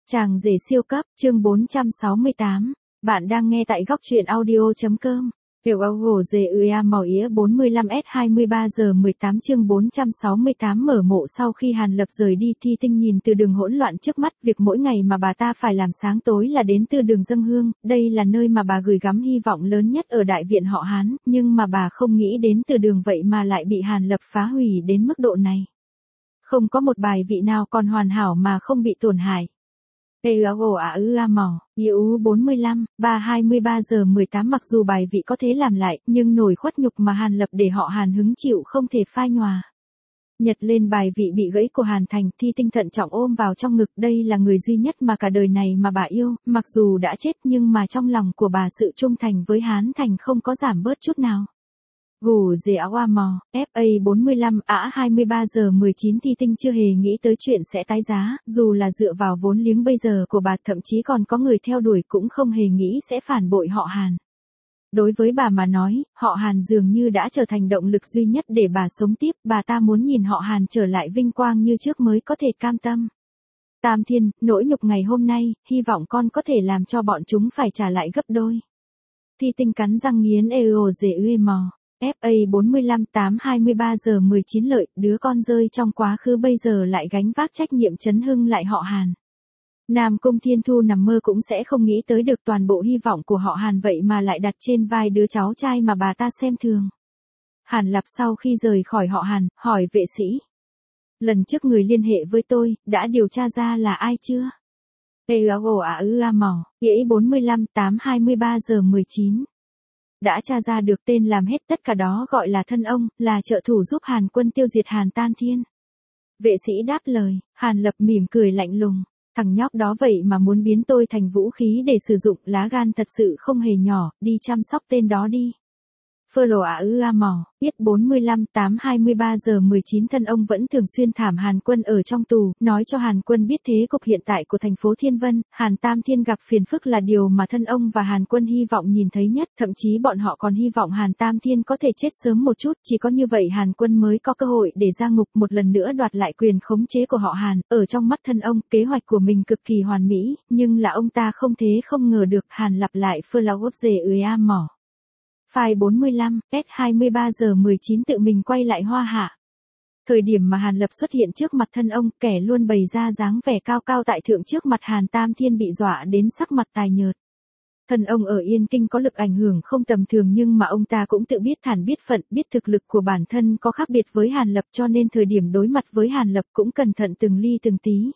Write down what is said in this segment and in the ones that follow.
Chàng rể siêu cấp, chương 468. Bạn đang nghe tại góc truyện audio.com. Hiểu gồ dề màu ía 45S23 giờ 18 chương 468 mở mộ. Sau khi Hàn Lập rời đi, Thi Tinh nhìn từ đường hỗn loạn trước mắt, việc mỗi ngày mà bà ta phải làm sáng tối là đến từ đường dâng hương, đây là nơi mà bà gửi gắm hy vọng lớn nhất ở đại viện họ Hán, nhưng mà bà không nghĩ đến từ đường vậy mà lại bị Hàn Lập phá hủy đến mức độ này. Không có một bài vị nào còn hoàn hảo mà không bị tổn hại. IU 45, 323 giờ 18 mặc dù bài vị có thể làm lại, nhưng nổi khuất nhục mà Hàn Lập để họ Hàn hứng chịu không thể phai nhòa. Nhật lên bài vị bị gãy của Hàn Thành, Thi Tinh thận trọng ôm vào trong ngực, đây là người duy nhất mà cả đời này mà bà yêu, mặc dù đã chết nhưng mà trong lòng của bà sự trung thành với Hán Thành không có giảm bớt chút nào. Gù dề áo mò, FA 45 23 giờ 19 Thi Tinh chưa hề nghĩ tới chuyện sẽ tái giá, dù là dựa vào vốn liếng bây giờ của bà, thậm chí còn có người theo đuổi cũng không hề nghĩ sẽ phản bội họ Hàn. Đối với bà mà nói, họ Hàn dường như đã trở thành động lực duy nhất để bà sống tiếp, bà ta muốn nhìn họ Hàn trở lại vinh quang như trước mới có thể cam tâm. Tam Thiên, nỗi nhục ngày hôm nay, hy vọng con có thể làm cho bọn chúng phải trả lại gấp đôi. Thi Tinh cắn răng nghiến mò. FA 45 823 giờ 19 lợi, đứa con rơi trong quá khứ bây giờ lại gánh vác trách nhiệm trấn hưng lại họ Hàn. Nam Cung Thiên Thu nằm mơ cũng sẽ không nghĩ tới được toàn bộ hy vọng của họ Hàn vậy mà lại đặt trên vai đứa cháu trai mà bà ta xem thường. Hàn Lập sau khi rời khỏi họ Hàn, hỏi vệ sĩ. Lần trước người liên hệ với tôi, đã điều tra ra là ai chưa? IE 45 823 giờ 19. Đã tra ra được tên làm hết tất cả đó gọi là thân ông, là trợ thủ giúp Hàn Quân tiêu diệt Hàn Tam Thiên. Vệ sĩ đáp lời, Hàn Lập mỉm cười lạnh lùng, thằng nhóc đó vậy mà muốn biến tôi thành vũ khí để sử dụng, lá gan thật sự không hề nhỏ, đi chăm sóc tên đó đi. Biết 45 823 giờ 19 thân ông vẫn thường xuyên thảm Hàn Quân ở trong tù, nói cho Hàn Quân biết thế cục hiện tại của thành phố Thiên Vân, Hàn Tam Thiên gặp phiền phức là điều mà thân ông và Hàn Quân hy vọng nhìn thấy nhất, thậm chí bọn họ còn hy vọng Hàn Tam Thiên có thể chết sớm một chút, chỉ có như vậy Hàn Quân mới có cơ hội để ra ngục một lần nữa đoạt lại quyền khống chế của họ Hàn. Ở trong mắt thân ông, kế hoạch của mình cực kỳ hoàn mỹ, nhưng là ông ta không ngờ được Hàn lặp lại mỏ. File 45, S23 giờ 19 tự mình quay lại Hoa Hạ. Thời điểm mà Hàn Lập xuất hiện trước mặt thân ông, kẻ luôn bày ra dáng vẻ cao cao tại thượng trước mặt Hàn Tam Thiên bị dọa đến sắc mặt tái nhợt. Thân ông ở Yên Kinh có lực ảnh hưởng không tầm thường nhưng mà ông ta cũng tự biết thản biết phận, biết thực lực của bản thân có khác biệt với Hàn Lập cho nên thời điểm đối mặt với Hàn Lập cũng cẩn thận từng ly từng tí.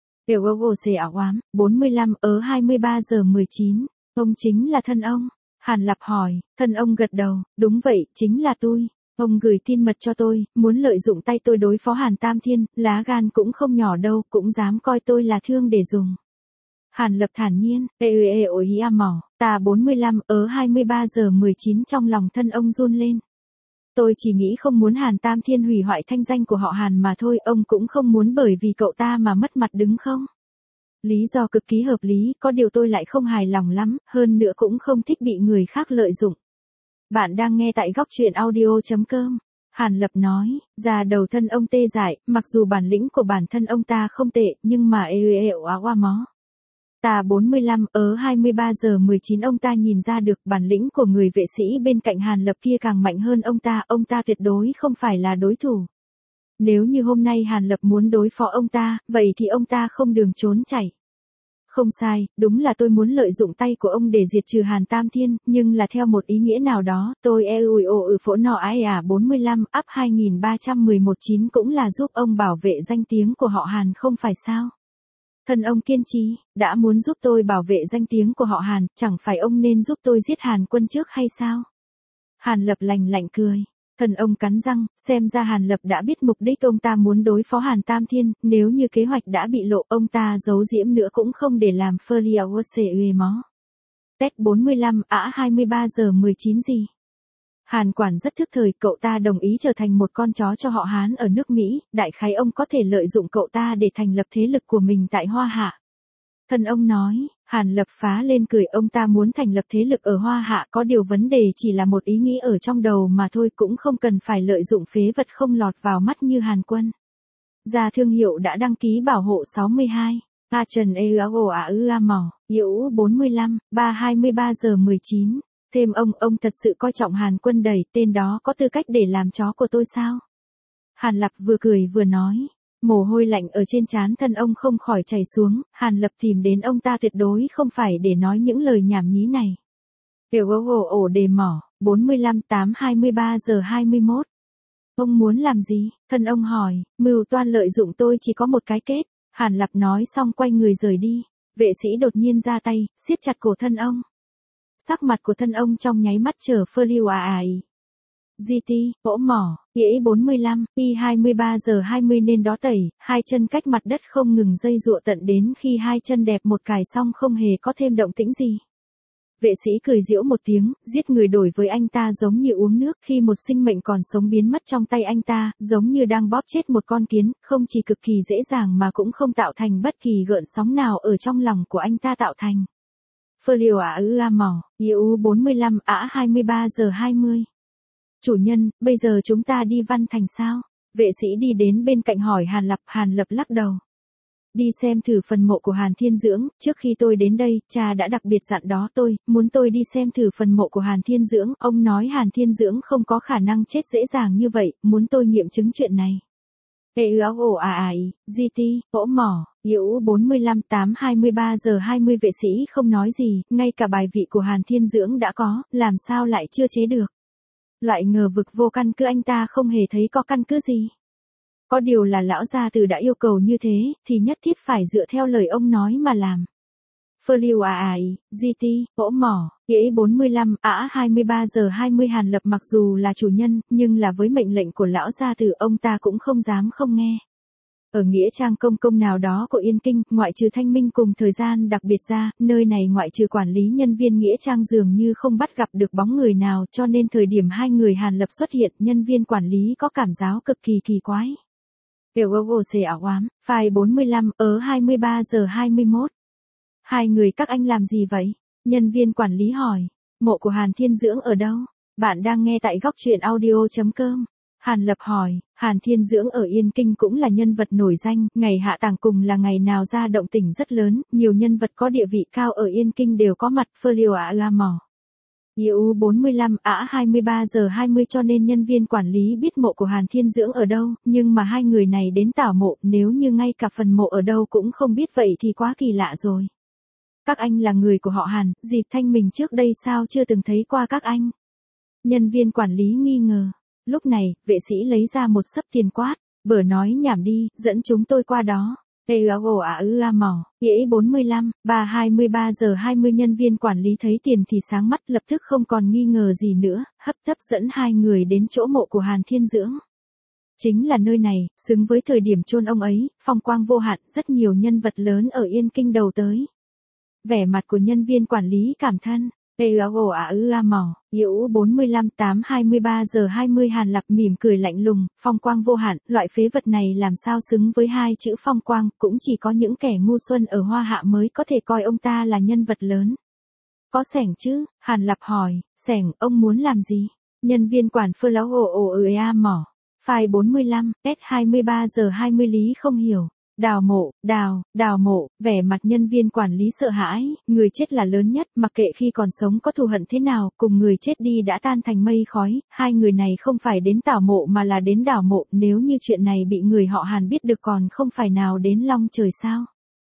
45, 23 giờ 19, ông chính là thân ông. Hàn Lập hỏi, thân ông gật đầu, đúng vậy, chính là tôi. Ông gửi tin mật cho tôi, muốn lợi dụng tay tôi đối phó Hàn Tam Thiên, lá gan cũng không nhỏ đâu, cũng dám coi tôi là thương để dùng. Hàn Lập thản nhiên, ta 45, 23 giờ 19 trong lòng thân ông run lên. Tôi chỉ nghĩ không muốn Hàn Tam Thiên hủy hoại thanh danh của họ Hàn mà thôi, ông cũng không muốn bởi vì cậu ta mà mất mặt đứng không? Lý do cực kỳ hợp lý, có điều tôi lại không hài lòng lắm, hơn nữa cũng không thích bị người khác lợi dụng. Bạn đang nghe tại góc truyện audio.com. Hàn Lập nói, da đầu thân ông tê dại, mặc dù bản lĩnh của bản thân ông ta không tệ, nhưng mà ta 45, 23 giờ 19 ông ta nhìn ra được bản lĩnh của người vệ sĩ bên cạnh Hàn Lập kia càng mạnh hơn ông ta tuyệt đối không phải là đối thủ. Nếu như hôm nay Hàn Lập muốn đối phó ông ta, vậy thì ông ta không đường trốn chạy. Không sai, đúng là tôi muốn lợi dụng tay của ông để diệt trừ Hàn Tam Thiên, nhưng là theo một ý nghĩa nào đó, tôi phổ nọ 45, up 2311 cũng là giúp ông bảo vệ danh tiếng của họ Hàn không phải sao? Thân ông kiên trì, đã muốn giúp tôi bảo vệ danh tiếng của họ Hàn, chẳng phải ông nên giúp tôi giết Hàn Quân trước hay sao? Hàn Lập lạnh cười. Thân ông cắn răng, xem ra Hàn Lập đã biết mục đích ông ta muốn đối phó Hàn Tam Thiên, nếu như kế hoạch đã bị lộ ông ta giấu giếm nữa cũng không để làm mó. Tết 45, 23 giờ 19 gì? Hàn quản rất thức thời, cậu ta đồng ý trở thành một con chó cho họ Hán ở nước Mỹ, đại khái ông có thể lợi dụng cậu ta để thành lập thế lực của mình tại Hoa Hạ. Thân ông nói, Hàn Lập phá lên cười, ông ta muốn thành lập thế lực ở Hoa Hạ, có điều vấn đề chỉ là một ý nghĩ ở trong đầu mà thôi, cũng không cần phải lợi dụng phế vật không lọt vào mắt như Hàn Quân. Ra thương hiệu đã đăng ký bảo hộ 62. A Trần eo à ư a mỏ, Diễu 45, 23 giờ 19. Thêm ông thật sự coi trọng Hàn Quân đầy, tên đó có tư cách để làm chó của tôi sao? Hàn Lập vừa cười vừa nói. Mồ hôi lạnh ở trên trán thân ông không khỏi chảy xuống, Hàn Lập tìm đến ông ta tuyệt đối không phải để nói những lời nhảm nhí này. Ồ đề mỏ, 45-8-23 giờ 21. Ông muốn làm gì? Thân ông hỏi, mưu toan lợi dụng tôi chỉ có một cái kết. Hàn Lập nói xong quay người rời đi. Vệ sĩ đột nhiên ra tay, siết chặt cổ thân ông. Sắc mặt của thân ông trong nháy mắt trở phơ lưu GT, ổ mỏ, Yễ 45, Y 23 giờ 20 nên đó tẩy, hai chân cách mặt đất không ngừng dây dụa tận đến khi hai chân đẹp một cài xong không hề có thêm động tĩnh gì. Vệ sĩ cười giễu một tiếng, giết người đổi với anh ta giống như uống nước khi một sinh mệnh còn sống biến mất trong tay anh ta, giống như đang bóp chết một con kiến, không chỉ cực kỳ dễ dàng mà cũng không tạo thành bất kỳ gợn sóng nào ở trong lòng của anh ta tạo thành. Phơ liều mỏ, Iu 45 23 giờ 20. Chủ nhân, bây giờ chúng ta đi Văn Thành sao? Vệ sĩ đi đến bên cạnh hỏi Hàn Lập lắc đầu. Đi xem thử phần mộ của Hàn Thiên Dưỡng, trước khi tôi đến đây, cha đã đặc biệt dặn đó muốn tôi đi xem thử phần mộ của Hàn Thiên Dưỡng, ông nói Hàn Thiên Dưỡng không có khả năng chết dễ dàng như vậy, muốn tôi nghiệm chứng chuyện này. GT, ổ mỏ, Diễu 45-8-23 giờ 20 vệ sĩ không nói gì, ngay cả bài vị của Hàn Thiên Dưỡng đã có, làm sao lại chưa chế được. Loại ngờ vực vô căn cứ anh ta không hề thấy có căn cứ gì. Có điều là lão gia tử đã yêu cầu như thế, thì nhất thiết phải dựa theo lời ông nói mà làm. Phơ liều GT, ổ mỏ, Yễ 45, 23 giờ 20 Hàn Lập mặc dù là chủ nhân, nhưng là với mệnh lệnh của lão gia tử ông ta cũng không dám không nghe. Ở nghĩa trang công nào đó của Yên Kinh, ngoại trừ thanh minh cùng thời gian đặc biệt ra, nơi này ngoại trừ quản lý nhân viên nghĩa trang dường như không bắt gặp được bóng người nào, cho nên thời điểm hai người Hàn Lập xuất hiện, nhân viên quản lý có cảm giác cực kỳ kỳ quái. File 45, 23 giờ 21. Hai người các anh làm gì vậy? Nhân viên quản lý hỏi. Mộ của Hàn Thiên Dưỡng ở đâu? Bạn đang nghe tại góc truyện audio.com. Hàn Lập hỏi, Hàn Thiên Dưỡng ở Yên Kinh cũng là nhân vật nổi danh, ngày hạ táng cùng là ngày nào ra động tĩnh rất lớn, nhiều nhân vật có địa vị cao ở Yên Kinh đều có mặt. Phơ liều mỏ. Iu 45 23 giờ 20 cho nên nhân viên quản lý biết mộ của Hàn Thiên Dưỡng ở đâu, nhưng mà hai người này đến tảo mộ, nếu như ngay cả phần mộ ở đâu cũng không biết vậy thì quá kỳ lạ rồi. Các anh là người của họ Hàn, dịp thanh mình trước đây sao chưa từng thấy qua các anh? Nhân viên quản lý nghi ngờ. Lúc này, vệ sĩ lấy ra một xấp tiền quát, bở nói nhảm đi, dẫn chúng tôi qua đó. Mỏ, Yễ 45, 23 giờ 20 nhân viên quản lý thấy tiền thì sáng mắt lập tức không còn nghi ngờ gì nữa, hấp tấp dẫn hai người đến chỗ mộ của Hàn Thiên Dưỡng. Chính là nơi này, xứng với thời điểm chôn ông ấy, phong quang vô hạn, rất nhiều nhân vật lớn ở Yên Kinh đầu tới. Vẻ mặt của nhân viên quản lý cảm thân. Mỏ, Diễu 45-8-23 giờ 20 Hàn Lập mỉm cười lạnh lùng, phong quang vô hạn, loại phế vật này làm sao xứng với hai chữ phong quang, cũng chỉ có những kẻ ngu xuân ở Hoa Hạ mới có thể coi ông ta là nhân vật lớn. Có sẻng chứ? Hàn Lập hỏi, sẻng, ông muốn làm gì? Nhân viên quản phơ lão mỏ. File 45, S23 giờ 20 Lý không hiểu. Đào mộ, vẻ mặt nhân viên quản lý sợ hãi, người chết là lớn nhất, mặc kệ khi còn sống có thù hận thế nào, cùng người chết đi đã tan thành mây khói, hai người này không phải đến tảo mộ mà là đến đào mộ, nếu như chuyện này bị người họ Hàn biết được còn không phải nào đến long trời sao.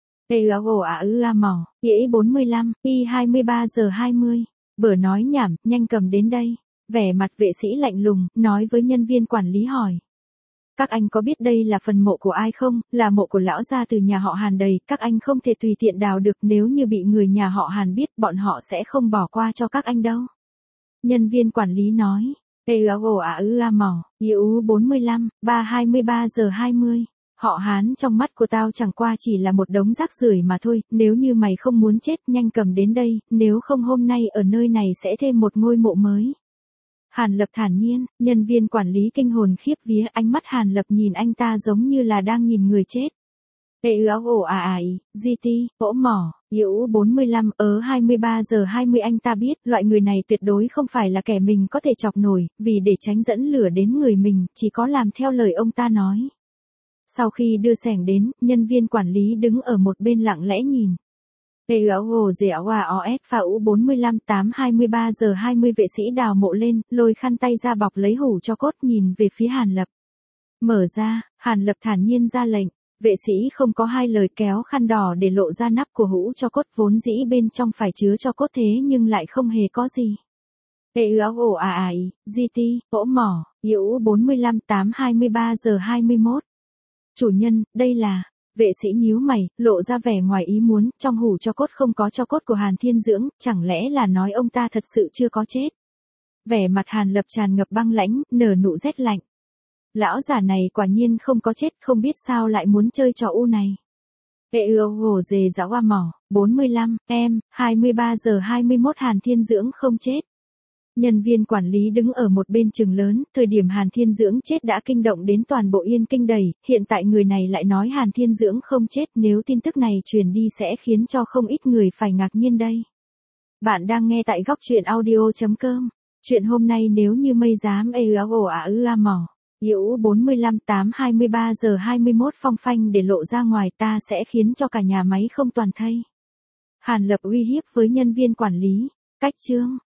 Mỏ, Yễ 45, Y 23 giờ 20, bở nói nhảm, nhanh cầm đến đây. Vẻ mặt vệ sĩ lạnh lùng, nói với nhân viên quản lý hỏi. Các anh có biết đây là phần mộ của ai không? Là mộ của lão gia từ nhà họ Hàn đầy, các anh không thể tùy tiện đào được, nếu như bị người nhà họ Hàn biết, bọn họ sẽ không bỏ qua cho các anh đâu. Nhân viên quản lý nói. Mỏ, Iu 45, 23 giờ 20. Họ Hán trong mắt của tao chẳng qua chỉ là một đống rác rưởi mà thôi, nếu như mày không muốn chết nhanh cầm đến đây, nếu không hôm nay ở nơi này sẽ thêm một ngôi mộ mới. Hàn Lập thản nhiên, nhân viên quản lý kinh hồn khiếp vía, ánh mắt Hàn Lập nhìn anh ta giống như là đang nhìn người chết. GT, ổ mỏ, Diễu 45, 23 giờ 20 anh ta biết, loại người này tuyệt đối không phải là kẻ mình có thể chọc nổi, vì để tránh dẫn lửa đến người mình, chỉ có làm theo lời ông ta nói. Sau khi đưa xẻng đến, nhân viên quản lý đứng ở một bên lặng lẽ nhìn. PAOGOZOAOF 45 8 23 giờ 20 vệ sĩ đào mộ lên, lôi khăn tay ra bọc lấy hũ cho cốt nhìn về phía Hàn Lập. Mở ra, Hàn Lập thản nhiên ra lệnh, vệ sĩ không có hai lời kéo khăn đỏ để lộ ra nắp của hũ cho cốt vốn dĩ bên trong phải chứa cho cốt thế nhưng lại không hề có gì. PAOAI, GT, ổ mỏ, IU 45 8 23 giờ 21. Chủ nhân, đây là... Vệ sĩ nhíu mày, lộ ra vẻ ngoài ý muốn, trong hũ cho cốt không có cho cốt của Hàn Thiên Dưỡng, chẳng lẽ là nói ông ta thật sự chưa có chết. Vẻ mặt Hàn Lập tràn ngập băng lãnh, nở nụ rét lạnh. Lão giả này quả nhiên không có chết, không biết sao lại muốn chơi trò u này. Gồ dề giáo hoa mỏ, 45, 23 giờ 21 Hàn Thiên Dưỡng không chết. Nhân viên quản lý đứng ở một bên chừng lớn, thời điểm Hàn Thiên Dưỡng chết đã kinh động đến toàn bộ Yên Kinh đầy, hiện tại người này lại nói Hàn Thiên Dưỡng không chết, nếu tin tức này truyền đi sẽ khiến cho không ít người phải ngạc nhiên đây. Bạn đang nghe tại góc truyện audio.com. Chuyện hôm nay nếu như mây dám mỏ. IU 45 8 23 giờ 21 phong phanh để lộ ra ngoài ta sẽ khiến cho cả nhà máy không toàn thây. Hàn Lập uy hiếp với nhân viên quản lý. Cách chương.